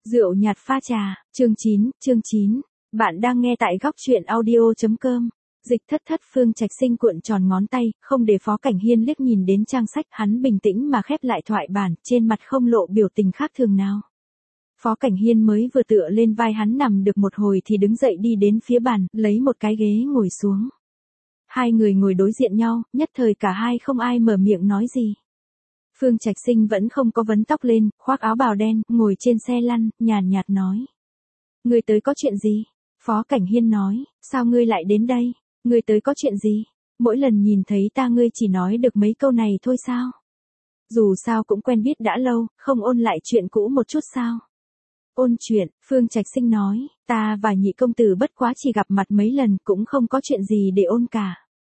Rượu nhạt pha trà, chương 9. Bạn đang nghe tại góc truyện audio.com. Dịch thất thất. Phương Trạch Sinh cuộn tròn ngón tay, không để Phó Cảnh Hiên liếc nhìn đến trang sách, hắn bình tĩnh mà khép lại thoại bản, trên mặt không lộ biểu tình khác thường nào. Phó Cảnh Hiên mới vừa tựa lên vai hắn nằm được một hồi thì đứng dậy đi đến phía bàn, lấy một cái ghế ngồi xuống. Hai người ngồi đối diện nhau, nhất thời cả hai không ai mở miệng nói gì. Phương Trạch Sinh vẫn không có vấn tóc lên, khoác áo bào đen, ngồi trên xe lăn, nhàn nhạt nói. Ngươi tới có chuyện gì? Phó Cảnh Hiên nói, sao ngươi lại đến đây? Ngươi tới có chuyện gì? Mỗi lần nhìn thấy ta ngươi chỉ nói được mấy câu này thôi sao? Dù sao cũng quen biết đã lâu, không ôn lại chuyện cũ một chút sao? Ôn chuyện, Phương Trạch Sinh nói, ta và nhị công tử bất quá chỉ gặp mặt mấy lần cũng không có chuyện gì để ôn cả.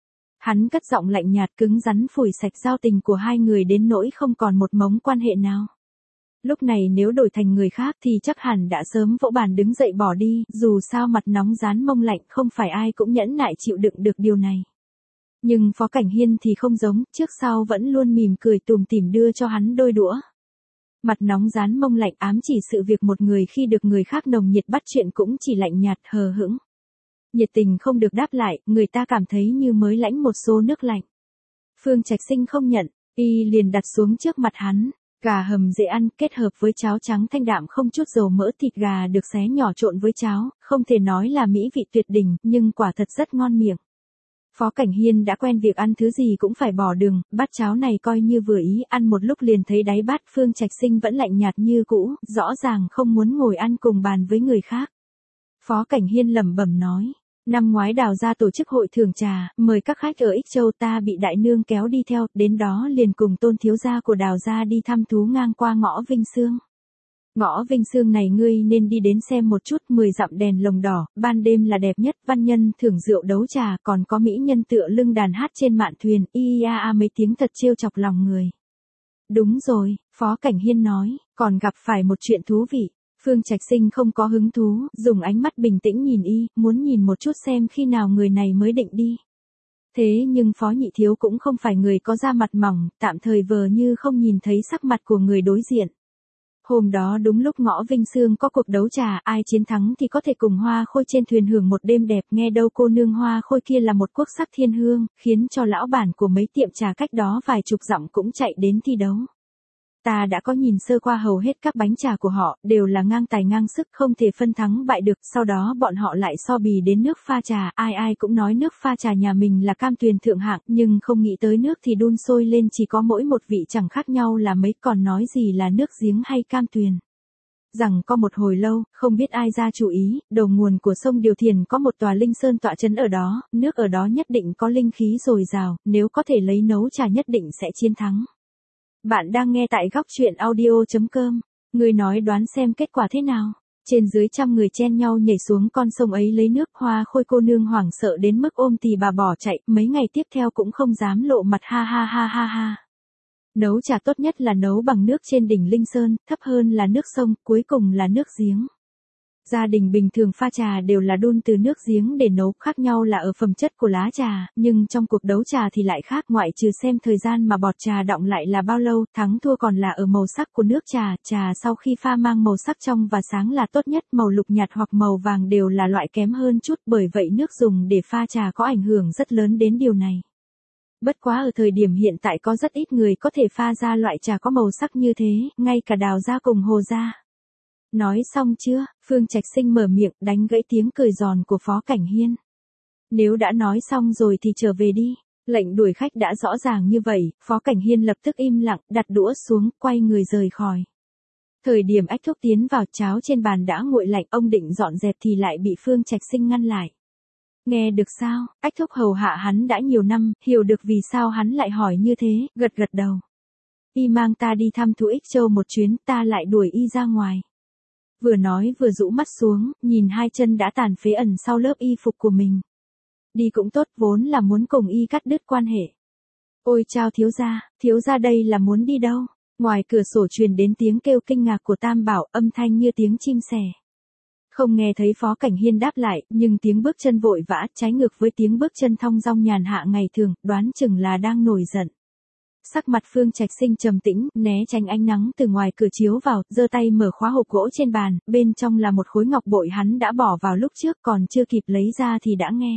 Hắn cất giọng lạnh nhạt cứng rắn phủi sạch giao tình của hai người đến nỗi không còn một mống quan hệ nào. Lúc này nếu đổi thành người khác thì chắc hẳn đã sớm vỗ bàn đứng dậy bỏ đi, dù sao mặt nóng rán mông lạnh không phải ai cũng nhẫn nại chịu đựng được điều này. Nhưng Phó Cảnh Hiên thì không giống, trước sau vẫn luôn mỉm cười tủm tỉm đưa cho hắn đôi đũa. Mặt nóng rán mông lạnh ám chỉ sự việc một người khi được người khác nồng nhiệt bắt chuyện cũng chỉ lạnh nhạt hờ hững. Nhiệt tình không được đáp lại, người ta cảm thấy như mới lãnh một xô nước lạnh. Phương Trạch Sinh không nhận, y liền đặt xuống trước mặt hắn. Gà hầm dễ ăn kết hợp với cháo trắng thanh đạm không chút dầu mỡ, thịt gà được xé nhỏ trộn với cháo, không thể nói là mỹ vị tuyệt đỉnh, nhưng quả thật rất ngon miệng. Phó Cảnh Hiên đã quen việc ăn thứ gì cũng phải bỏ đường, bát cháo này coi như vừa ý, ăn một lúc liền thấy đáy bát. Phương Trạch Sinh vẫn lạnh nhạt như cũ, rõ ràng không muốn ngồi ăn cùng bàn với người khác. Phó Cảnh Hiên lẩm bẩm nói. Năm ngoái Đào gia tổ chức hội thưởng trà, mời các khách ở Ích Châu, ta bị đại nương kéo đi theo, đến đó liền cùng Tôn thiếu gia của Đào gia đi thăm thú ngang qua ngõ Vinh Sương. Ngõ Vinh Sương này ngươi nên đi đến xem một chút, 10 dặm đèn lồng đỏ, ban đêm là đẹp nhất, văn nhân thưởng rượu đấu trà, còn có mỹ nhân tựa lưng đàn hát trên mạn thuyền, mấy tiếng thật trêu chọc lòng người. Đúng rồi, Phó Cảnh Hiên nói, còn gặp phải một chuyện thú vị. Phương Trạch Sinh không có hứng thú, dùng ánh mắt bình tĩnh nhìn y, muốn nhìn một chút xem khi nào người này mới định đi. Thế nhưng Phó Nhị Thiếu cũng không phải người có da mặt mỏng, tạm thời vờ như không nhìn thấy sắc mặt của người đối diện. Hôm đó đúng lúc ngõ Vinh Sương có cuộc đấu trà, ai chiến thắng thì có thể cùng Hoa Khôi trên thuyền hưởng một đêm đẹp, nghe đâu cô nương Hoa Khôi kia là một quốc sắc thiên hương, khiến cho lão bản của mấy tiệm trà cách đó vài chục dặm cũng chạy đến thi đấu. Ta đã có nhìn sơ qua hầu hết các bánh trà của họ, đều là ngang tài ngang sức, không thể phân thắng bại được, sau đó bọn họ lại so bì đến nước pha trà, ai cũng nói nước pha trà nhà mình là cam tuyền thượng hạng, nhưng không nghĩ tới nước thì đun sôi lên chỉ có mỗi một vị chẳng khác nhau là mấy, còn nói gì là nước giếng hay cam tuyền. Rằng có một hồi lâu, không biết ai ra chủ ý, đầu nguồn của sông Điều Thiền có một tòa linh sơn tọa trấn ở đó, nước ở đó nhất định có linh khí dồi dào, nếu có thể lấy nấu trà nhất định sẽ chiến thắng. Bạn đang nghe tại góc truyện audio.com. Người nói đoán xem kết quả thế nào. Trên dưới trăm người chen nhau nhảy xuống con sông ấy lấy nước. Hoa Khôi cô nương hoảng sợ đến mức ôm tì bà bỏ chạy, mấy ngày tiếp theo cũng không dám lộ mặt, ha ha ha ha ha. Nấu trà tốt nhất là nấu bằng nước trên đỉnh Linh Sơn, thấp hơn là nước sông, cuối cùng là nước giếng. Gia đình bình thường pha trà đều là đun từ nước giếng để nấu, khác nhau là ở phẩm chất của lá trà, nhưng trong cuộc đấu trà thì lại khác, ngoại trừ xem thời gian mà bọt trà đọng lại là bao lâu, thắng thua còn là ở màu sắc của nước trà, trà sau khi pha mang màu sắc trong và sáng là tốt nhất, màu lục nhạt hoặc màu vàng đều là loại kém hơn chút, bởi vậy nước dùng để pha trà có ảnh hưởng rất lớn đến điều này. Bất quá ở thời điểm hiện tại có rất ít người có thể pha ra loại trà có màu sắc như thế, ngay cả Đào gia cùng Hồ gia. Nói xong chưa? Phương Trạch Sinh mở miệng đánh gãy tiếng cười giòn của Phó Cảnh Hiên. Nếu đã nói xong rồi thì trở về đi. Lệnh đuổi khách đã rõ ràng như vậy, Phó Cảnh Hiên lập tức im lặng, đặt đũa xuống, quay người rời khỏi. Thời điểm Ách Thúc tiến vào, cháo trên bàn đã nguội lạnh, ông định dọn dẹp thì lại bị Phương Trạch Sinh ngăn lại. Nghe được sao? Ách Thúc hầu hạ hắn đã nhiều năm, hiểu được vì sao hắn lại hỏi như thế, gật gật đầu. Y mang ta đi thăm thú Ích Châu một chuyến, ta lại đuổi y ra ngoài. Vừa nói vừa rũ mắt xuống, nhìn hai chân đã tàn phế ẩn sau lớp y phục của mình. Đi cũng tốt, vốn là muốn cùng y cắt đứt quan hệ. Ôi chao thiếu gia đây là muốn đi đâu? Ngoài cửa sổ truyền đến tiếng kêu kinh ngạc của Tam Bảo, âm thanh như tiếng chim sẻ. Không nghe thấy Phó Cảnh Hiên đáp lại, nhưng tiếng bước chân vội vã, trái ngược với tiếng bước chân thong dong nhàn hạ ngày thường, đoán chừng là đang nổi giận. Sắc mặt Phương Trạch Sinh trầm tĩnh, né tránh ánh nắng từ ngoài cửa chiếu vào, giơ tay mở khóa hộp gỗ trên bàn, bên trong là một khối ngọc bội hắn đã bỏ vào lúc trước, còn chưa kịp lấy ra thì đã nghe.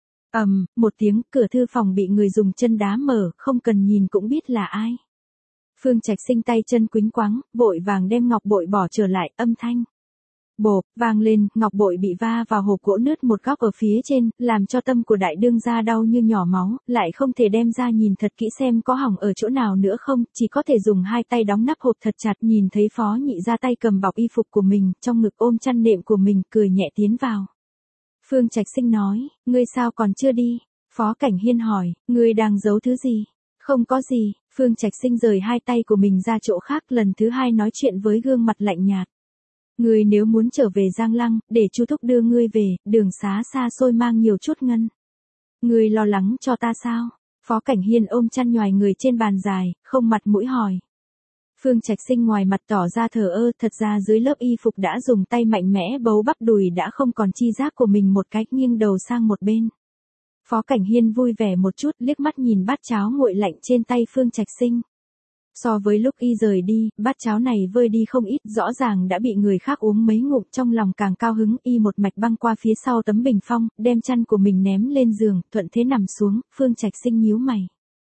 Một tiếng, cửa thư phòng bị người dùng chân đá mở, không cần nhìn cũng biết là ai. Phương Trạch Sinh tay chân quĩnh quáng, vội vàng đem ngọc bội bỏ trở lại, âm thanh bộp vang lên, ngọc bội bị va vào hộp gỗ nứt một góc ở phía trên, làm cho tâm của đại đương gia đau như nhỏ máu, lại không thể đem ra nhìn thật kỹ xem có hỏng ở chỗ nào nữa không, chỉ có thể dùng hai tay đóng nắp hộp thật chặt, nhìn thấy Phó Nhị ra tay cầm bọc y phục của mình, trong ngực ôm chăn nệm của mình, cười nhẹ tiến vào. Phương Trạch Sinh nói, ngươi sao còn chưa đi? Phó Cảnh Hiên hỏi, ngươi đang giấu thứ gì? Không có gì, Phương Trạch Sinh rời hai tay của mình ra chỗ khác, lần thứ hai nói chuyện với gương mặt lạnh nhạt. Ngươi nếu muốn trở về Giang Lăng, để Chu Thúc đưa ngươi về, đường xá xa xôi mang nhiều chút ngân. Ngươi lo lắng cho ta sao? Phó Cảnh Hiên ôm chăn nhoài người trên bàn dài, không mặt mũi hỏi. Phương Trạch Sinh ngoài mặt tỏ ra thờ ơ, thật ra dưới lớp y phục đã dùng tay mạnh mẽ bấu bắp đùi đã không còn chi giác của mình, một cách nghiêng đầu sang một bên. Phó Cảnh Hiên vui vẻ một chút, liếc mắt nhìn bát cháo nguội lạnh trên tay Phương Trạch Sinh. So với lúc y rời đi, bát cháo này vơi đi không ít, rõ ràng đã bị người khác uống mấy ngụm, trong lòng càng cao hứng, y một mạch băng qua phía sau tấm bình phong, đem chăn của mình ném lên giường, thuận thế nằm xuống. Phương Trạch Sinh nhíu mày.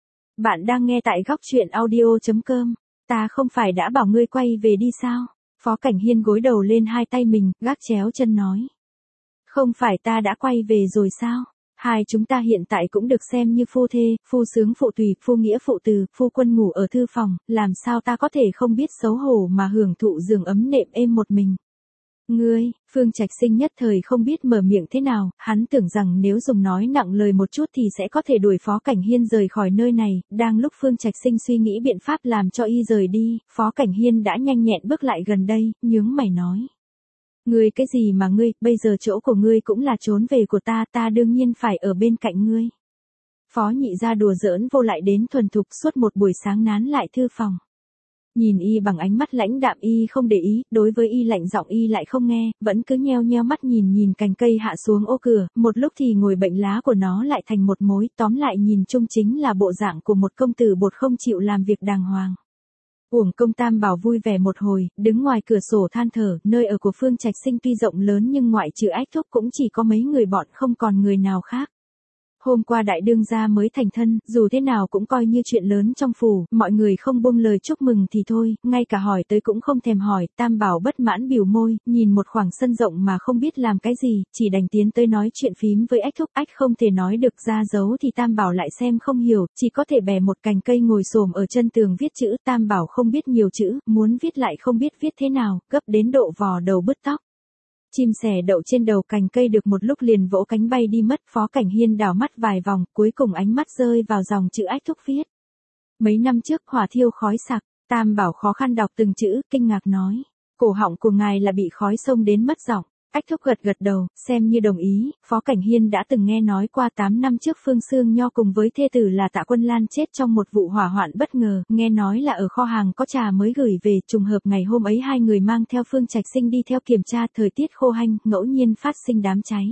Bạn đang nghe tại góc truyện audio.com. Ta không phải đã bảo ngươi quay về đi sao? Phó Cảnh Hiên gối đầu lên hai tay mình, gác chéo chân nói. Không phải ta đã quay về rồi sao? Hai chúng ta hiện tại cũng được xem như phu thê, phu sướng phụ tùy, phu nghĩa phụ từ, phu quân ngủ ở thư phòng, làm sao ta có thể không biết xấu hổ mà hưởng thụ giường ấm nệm êm một mình. Ngươi, Phương Trạch Sinh nhất thời không biết mở miệng thế nào, hắn tưởng rằng nếu dùng nói nặng lời một chút thì sẽ có thể đuổi Phó Cảnh Hiên rời khỏi nơi này, đang lúc Phương Trạch Sinh suy nghĩ biện pháp làm cho y rời đi, Phó Cảnh Hiên đã nhanh nhẹn bước lại gần đây, nhướng mày nói. Ngươi cái gì mà ngươi, bây giờ chỗ của ngươi cũng là trốn về của ta, ta đương nhiên phải ở bên cạnh ngươi. Phó Nhị ra đùa giỡn vô lại đến thuần thục, suốt một buổi sáng nán lại thư phòng. Nhìn y bằng ánh mắt lãnh đạm, y không để ý, đối với y lạnh giọng y lại không nghe, vẫn cứ nheo nheo mắt nhìn cành cây hạ xuống ô cửa, một lúc thì ngồi bệnh lá của nó lại thành một mối, tóm lại nhìn chung chính là bộ dạng của một công tử bột không chịu làm việc đàng hoàng. Uổng công Tam Bảo vui vẻ một hồi, đứng ngoài cửa sổ than thở, nơi ở của Phương Trạch Sinh tuy rộng lớn nhưng ngoại trừ Ách Thúc cũng chỉ có mấy người bọn, không còn người nào khác. Hôm qua đại đương gia mới thành thân, dù thế nào cũng coi như chuyện lớn trong phủ, mọi người không buông lời chúc mừng thì thôi, ngay cả hỏi tới cũng không thèm hỏi. Tam Bảo bất mãn bĩu môi, nhìn một khoảng sân rộng mà không biết làm cái gì, chỉ đành tiến tới nói chuyện phím với Ách Thúc. Ách không thể nói được ra dấu thì Tam Bảo lại xem không hiểu, chỉ có thể bẻ một cành cây ngồi xổm ở chân tường viết chữ. Tam Bảo không biết nhiều chữ, muốn viết lại không biết viết thế nào, gấp đến độ vò đầu bứt tóc. Chim sẻ đậu trên đầu cành cây được một lúc liền vỗ cánh bay đi mất. Phó Cảnh Hiên đảo mắt vài vòng, cuối cùng ánh mắt rơi vào dòng chữ Ách Thúc viết. Mấy năm trước hỏa thiêu khói sặc. Tam Bảo khó khăn đọc từng chữ, kinh ngạc nói. Cổ họng của ngài là bị khói xông đến mất giọng. Ách Thúc gật đầu, xem như đồng ý. Phó Cảnh Hiên đã từng nghe nói qua 8 năm trước Phương Sương Nho cùng với thê tử là Tạ Quân Lan chết trong một vụ hỏa hoạn bất ngờ, nghe nói là ở kho hàng có trà mới gửi về, trùng hợp ngày hôm ấy hai người mang theo Phương Trạch Sinh đi theo kiểm tra, thời tiết khô hanh, ngẫu nhiên phát sinh đám cháy.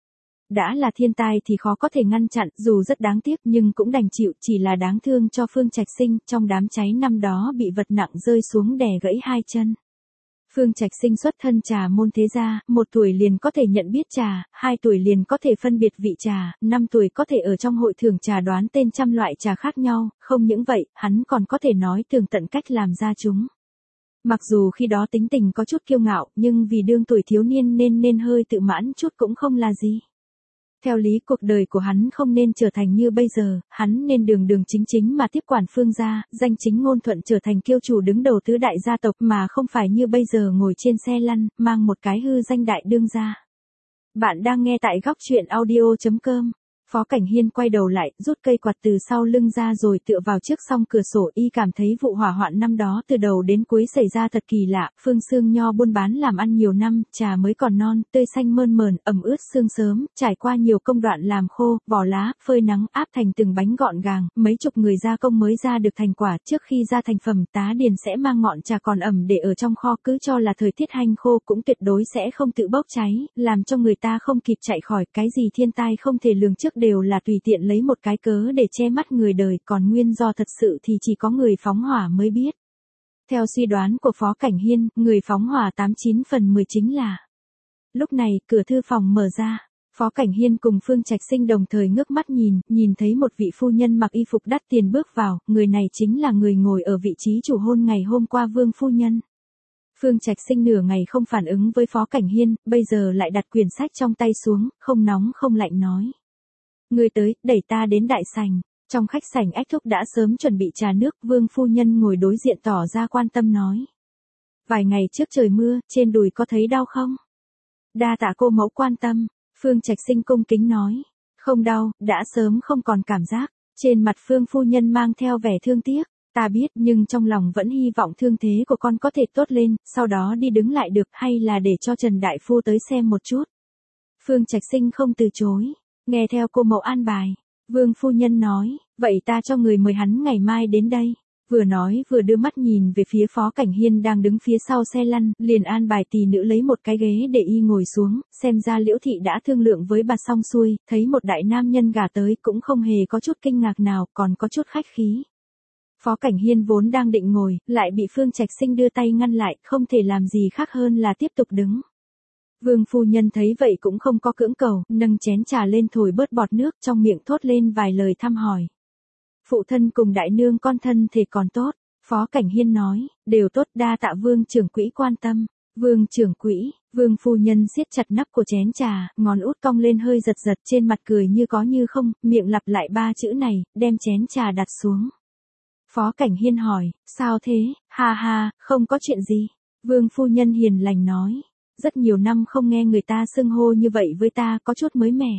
Đã là thiên tai thì khó có thể ngăn chặn, dù rất đáng tiếc nhưng cũng đành chịu, chỉ là đáng thương cho Phương Trạch Sinh, trong đám cháy năm đó bị vật nặng rơi xuống đè gãy hai chân. Phương Trạch Sinh xuất thân trà môn thế gia, 1 tuổi liền có thể nhận biết trà, 2 tuổi liền có thể phân biệt vị trà, 5 tuổi có thể ở trong hội thưởng trà đoán tên trăm loại trà khác nhau, không những vậy, hắn còn có thể nói tường tận cách làm ra chúng. Mặc dù khi đó tính tình có chút kiêu ngạo, nhưng vì đương tuổi thiếu niên nên hơi tự mãn chút cũng không là gì. Theo lý cuộc đời của hắn không nên trở thành như bây giờ, hắn nên đường chính mà tiếp quản Phương gia, danh chính ngôn thuận trở thành kiêu chủ đứng đầu tứ đại gia tộc mà không phải như bây giờ ngồi trên xe lăn, mang một cái hư danh đại đương gia. Bạn đang nghe tại góc truyện audio.com. Phó Cảnh Hiên quay đầu lại, rút cây quạt từ sau lưng ra rồi tựa vào trước song cửa sổ, y cảm thấy vụ hỏa hoạn năm đó từ đầu đến cuối xảy ra thật kỳ lạ. Phương Sương Nho buôn bán làm ăn nhiều năm, trà mới còn non, tươi xanh mơn mởn, ẩm ướt sương sớm, trải qua nhiều công đoạn làm khô, vỏ lá, phơi nắng, áp thành từng bánh gọn gàng, mấy chục người gia công mới ra được thành quả. Trước khi ra thành phẩm, tá điền sẽ mang ngọn trà còn ẩm để ở trong kho, cứ cho là thời tiết hanh khô cũng tuyệt đối sẽ không tự bốc cháy, làm cho người ta không kịp chạy khỏi. Cái gì thiên tai không thể lường trước khác đều là tùy tiện lấy một cái cớ để che mắt người đời, còn nguyên do thật sự thì chỉ có người phóng hỏa mới biết. Theo suy đoán của Phó Cảnh Hiên, người phóng hỏa 89 phần 10 chính là. Lúc này, cửa thư phòng mở ra. Phó Cảnh Hiên cùng Phương Trạch Sinh đồng thời ngước mắt nhìn thấy một vị phu nhân mặc y phục đắt tiền bước vào, người này chính là người ngồi ở vị trí chủ hôn ngày hôm qua Vương phu nhân. Phương Trạch Sinh nửa ngày không phản ứng với Phó Cảnh Hiên, bây giờ lại đặt quyển sách trong tay xuống, không nóng không lạnh nói. Người tới, đẩy ta đến đại sảnh. Trong khách sảnh Ách Thúc đã sớm chuẩn bị trà nước, Vương phu nhân ngồi đối diện tỏ ra quan tâm nói. Vài ngày trước trời mưa, trên đùi có thấy đau không? Đa tạ cô mẫu quan tâm, Phương Trạch Sinh cung kính nói. Không đau, đã sớm không còn cảm giác. Trên mặt Phương phu nhân mang theo vẻ thương tiếc. Ta biết, nhưng trong lòng vẫn hy vọng thương thế của con có thể tốt lên, sau đó đi đứng lại được, hay là để cho Trần Đại Phu tới xem một chút. Phương Trạch Sinh không từ chối, nghe theo cô mẫu an bài. Vương phu nhân nói, vậy ta cho người mời hắn ngày mai đến đây. Vừa nói vừa đưa mắt nhìn về phía Phó Cảnh Hiên đang đứng phía sau xe lăn, liền an bài tỳ nữ lấy một cái ghế để y ngồi xuống, xem ra Liễu Thị đã thương lượng với bà xong xuôi, thấy một đại nam nhân gả tới cũng không hề có chút kinh ngạc nào, còn có chút khách khí. Phó Cảnh Hiên vốn đang định ngồi, lại bị Phương Trạch Sinh đưa tay ngăn lại, không thể làm gì khác hơn là tiếp tục đứng. Vương phu nhân thấy vậy cũng không có cưỡng cầu, nâng chén trà lên thổi bớt bọt nước, trong miệng thốt lên vài lời thăm hỏi. Phụ thân cùng đại nương con thân thể còn tốt, Phó Cảnh Hiên nói, đều tốt, đa tạ Vương trưởng quỹ quan tâm. Vương trưởng quỹ, Vương phu nhân siết chặt nắp của chén trà, ngón út cong lên hơi giật giật, trên mặt cười như có như không, miệng lặp lại ba chữ này, đem chén trà đặt xuống. Phó Cảnh Hiên hỏi, sao thế, ha ha, không có chuyện gì. Vương phu nhân hiền lành nói, rất nhiều năm không nghe người ta xưng hô như vậy với ta, có chút mới mẻ.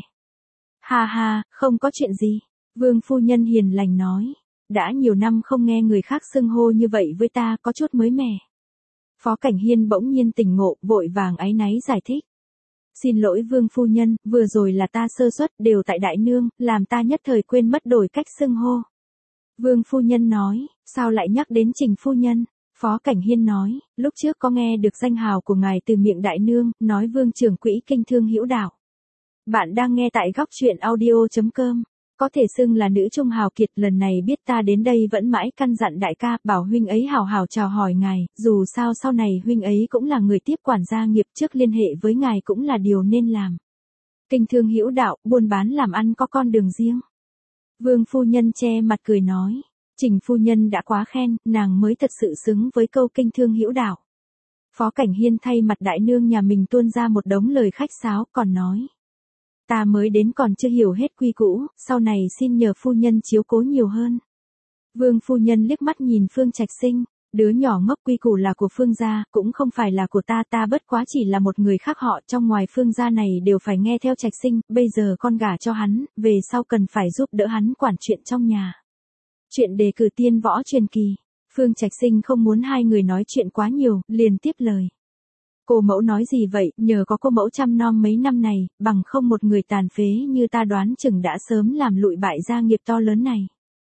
Ha ha, không có chuyện gì. Vương phu nhân hiền lành nói, đã nhiều năm không nghe người khác xưng hô như vậy với ta, có chút mới mẻ. Phó Cảnh Hiên bỗng nhiên tỉnh ngộ, vội vàng áy náy giải thích. Xin lỗi Vương phu nhân, vừa rồi là ta sơ suất, đều tại đại nương, làm ta nhất thời quên mất đổi cách xưng hô. Vương phu nhân nói, sao lại nhắc đến Trình phu nhân? Phó Cảnh Hiên nói, lúc trước có nghe được danh hào của ngài từ miệng đại nương, nói Vương trưởng quỹ kinh thương hữu đạo. Bạn đang nghe tại góc truyện audio.com. Có thể xưng là nữ trung hào kiệt, lần này biết ta đến đây vẫn mãi căn dặn đại ca, bảo huynh ấy hào hào chào hỏi ngài, dù sao sau này huynh ấy cũng là người tiếp quản gia nghiệp, trước liên hệ với ngài cũng là điều nên làm. Kinh thương hữu đạo, buôn bán làm ăn có con đường riêng. Vương phu nhân che mặt cười nói, Trình phu nhân đã quá khen, nàng mới thật sự xứng với câu kinh thương hữu đạo. Phó Cảnh Hiên thay mặt đại nương nhà mình tuôn ra một đống lời khách sáo, còn nói. Ta mới đến còn chưa hiểu hết quy củ, sau này xin nhờ phu nhân chiếu cố nhiều hơn. Vương phu nhân liếc mắt nhìn Phương Trạch Sinh, đứa nhỏ ngốc, quy củ là của Phương gia, cũng không phải là của ta, ta bất quá chỉ là một người khác họ, trong ngoài Phương gia này đều phải nghe theo Trạch Sinh, bây giờ con gả cho hắn, về sau cần phải giúp đỡ hắn quản chuyện trong nhà. Chuyện đề cử tiên võ truyền kỳ. Phương Trạch Sinh không muốn hai người nói chuyện quá nhiều, liền tiếp lời. Cô mẫu nói gì vậy, nhờ có cô mẫu chăm nom mấy năm này, bằng không một người tàn phế như ta đoán chừng đã sớm làm lụi bại gia nghiệp to lớn này.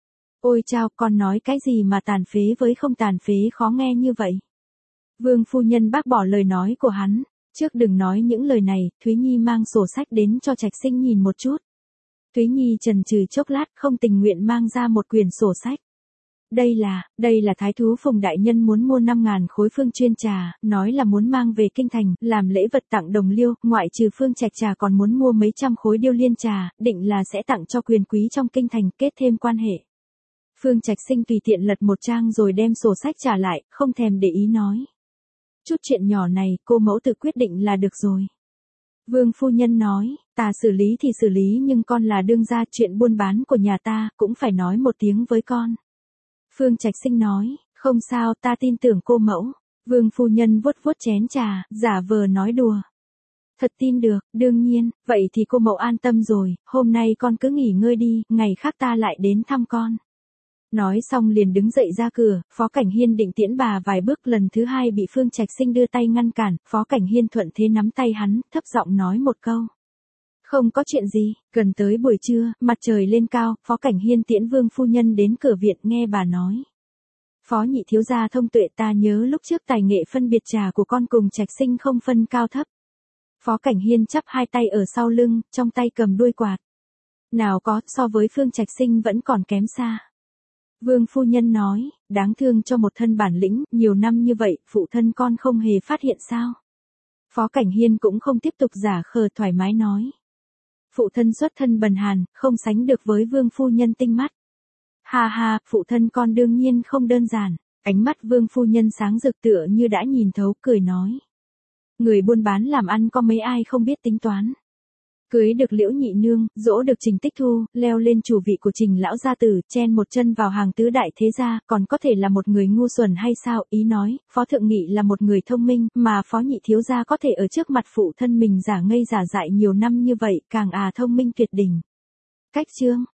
Ôi chao, con nói cái gì mà tàn phế với không tàn phế khó nghe như vậy. Vương phu nhân bác bỏ lời nói của hắn, trước đừng nói những lời này, Thúy Nhi mang sổ sách đến cho Trạch Sinh nhìn một chút. Thúy Nhi chần chừ chốc lát, không tình nguyện mang ra một quyển sổ sách. Đây là thái thú Phùng đại nhân muốn mua 5.000 khối phương chuyên trà, nói là muốn mang về kinh thành, làm lễ vật tặng đồng liêu, ngoại trừ phương trạch trà còn muốn mua mấy trăm khối điêu liên trà, định là sẽ tặng cho quyền quý trong kinh thành, kết thêm quan hệ. Phương Trạch Sinh tùy tiện lật một trang rồi đem sổ sách trả lại, không thèm để ý nói. Chút chuyện nhỏ này, cô mẫu tự quyết định là được rồi. Vương phu nhân nói, ta xử lý thì xử lý nhưng con là đương gia, chuyện buôn bán của nhà ta, cũng phải nói một tiếng với con. Phương Trạch Sinh nói, không sao, ta tin tưởng cô mẫu. Vương phu nhân vuốt vuốt chén trà, giả vờ nói đùa. Thật tin được, đương nhiên, vậy thì cô mẫu an tâm rồi, hôm nay con cứ nghỉ ngơi đi, ngày khác ta lại đến thăm con. Nói xong liền đứng dậy ra cửa, Phó Cảnh Hiên định tiễn bà vài bước, lần thứ hai bị Phương Trạch Sinh đưa tay ngăn cản, Phó Cảnh Hiên thuận thế nắm tay hắn, thấp giọng nói một câu. Không có chuyện gì, gần tới buổi trưa, mặt trời lên cao, Phó Cảnh Hiên tiễn Vương phu nhân đến cửa viện, nghe bà nói. Phó nhị thiếu gia thông tuệ, ta nhớ lúc trước tài nghệ phân biệt trà của con cùng Trạch Sinh không phân cao thấp. Phó Cảnh Hiên chắp hai tay ở sau lưng, trong tay cầm đuôi quạt. Nào có, so với Phương Trạch Sinh vẫn còn kém xa. Vương phu nhân nói, đáng thương cho một thân bản lĩnh, nhiều năm như vậy, phụ thân con không hề phát hiện sao. Phó Cảnh Hiên cũng không tiếp tục giả khờ, thoải mái nói. Phụ thân xuất thân bần hàn, không sánh được với vương phu nhân tinh mắt. Ha ha, phụ thân con đương nhiên không đơn giản. Ánh mắt vương phu nhân sáng rực tựa như đã nhìn thấu, cười nói. Người buôn bán làm ăn có mấy ai không biết tính toán. Cưới được Liễu nhị nương, dỗ được Trình Tích Thu, leo lên chủ vị của Trình lão gia tử, chen một chân vào hàng tứ đại thế gia, còn có thể là một người ngu xuẩn hay sao? Ý nói, Phó Thượng Nghị là một người thông minh, mà Phó Nhị thiếu gia có thể ở trước mặt phụ thân mình giả ngây giả dại nhiều năm như vậy, càng thông minh tuyệt đỉnh. Cách chương